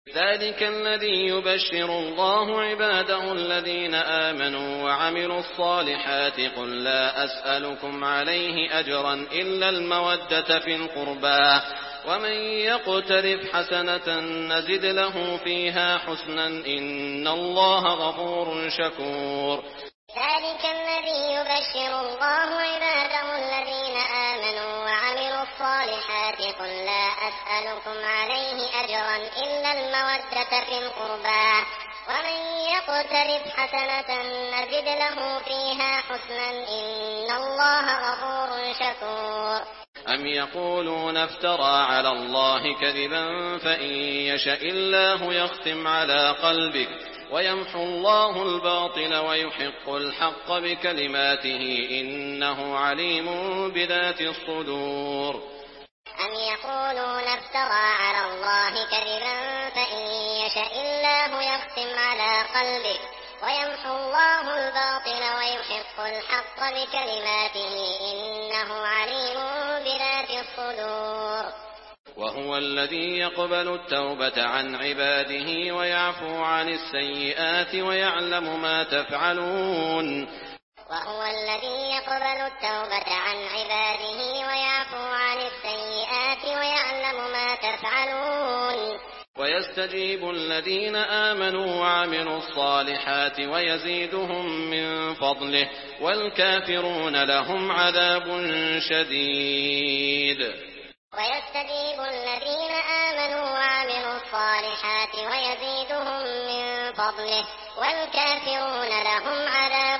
ذلك الذي يبشر الله عباده الذين آمنوا وعملوا الصالحات قل لا أسألكم عليه أجرا إلا المودة في القربى ومن يقترف حسنة نزد له فيها حسنا إن الله غفور شكور. ذلك الذي يبشر الله عباده الذين آمنوا وعملوا الصالحات قل لا أسألكم عليه أجرا إلا المودة في القربى ومن يقترف حسنة نزد له فيها حسنا إن الله غفور شكور. أم يقولون افترى على الله كذبا فإن يشأ الله يختم على قلبك ويمحو الله الباطل ويحق الحق بكلماته إنه عليم بذات الصدور. أم يقولون افترى على الله كذبا فإن يشأ الله يختم على قلبك ويمحو الله الباطل ويحق الحق بكلماته إنه عليم بذات الصدور. وهو الذي يقبل التوبة عن عباده ويعفو عن السيئات ويعلم ما تفعلون. وهو الذي يقبل التوبة عن عباده ويعفو عن السيئات ويعلم ما تفعلون. ويستجيب الذين آمنوا وعملوا الصالحات ويزيدهم من فضله والكافرون لهم عذاب شديد. ويستجيب الذين آمنوا وعملوا الصالحات ويزيدهم من فضله والكافرون لهم عذاب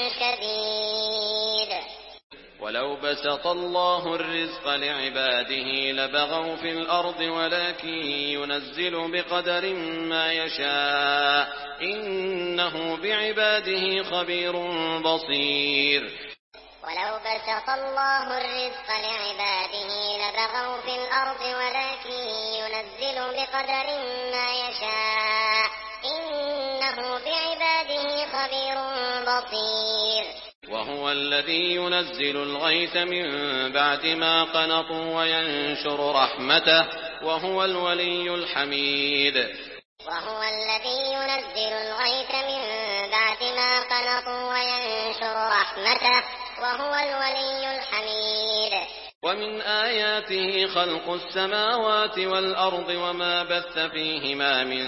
شديد. ولو بسط الله الرزق لعباده لبغوا في الأرض ولكن ينزل بقدر ما يشاء إنه بعباده خبير بصير. ولو بسط الله الرزق لعباده لبغوا في الأرض ولكن ينزل بقدر ما يشاء إنه بعباده خبير بصير. وهو الذي ينزل الغيث من بعد ما قنطوا وينشر رحمته وهو الولي الحميد. وهو الذي ينزل الغيث من بعد ما قنطوا وينشر رحمته وهو الولي الحميد. ومن آياته خلق السماوات والأرض وما بث فيهما من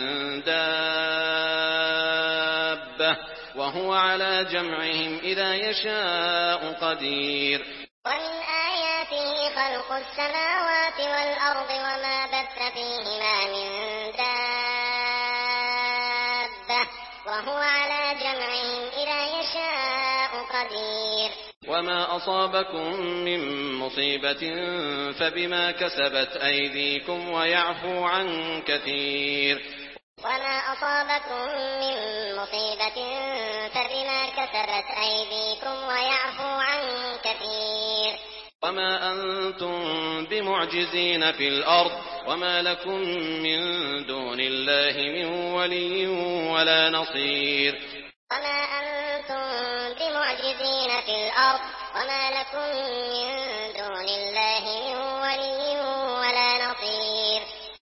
دابة وهو على جمعهم إذا يشاء قدير. ومن آياته خلق السماوات والأرض وما بث فيهما من دابة وهو على جمعهم إذا يشاء قدير. وما أصابكم من مصيبة فبما كسبت أيديكم ويعفو عن كثير. وما أصابكم من مصيبة فبما كسبت أيديكم ويعفو عن كثير. وما أنتم بمعجزين في الأرض وما لكم من دون الله من ولي ولا نصير. وما أنتم بمعجزين في الأرض وما لكم من دون الله من